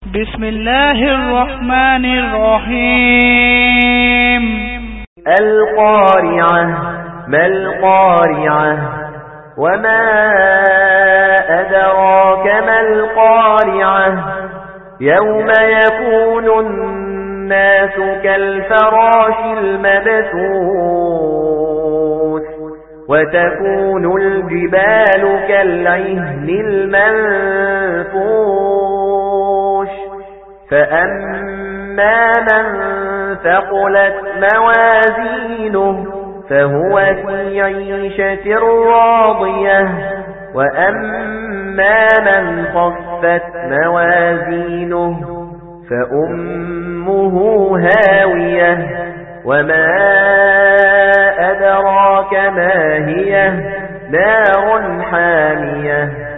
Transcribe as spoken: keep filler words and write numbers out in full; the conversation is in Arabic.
بسم الله الرحمن الرحيم. القارعة. ما القارعة؟ وما أدراك ما القارعة؟ يوم يكون الناس كالفراش المبثوث وتكون الجبال كالعهن المنفوش فأما من ثقلت موازينه فهو في عيشة راضية وأما من خفت موازينه فأمه هاوية وما أدراك ما هي نار حامية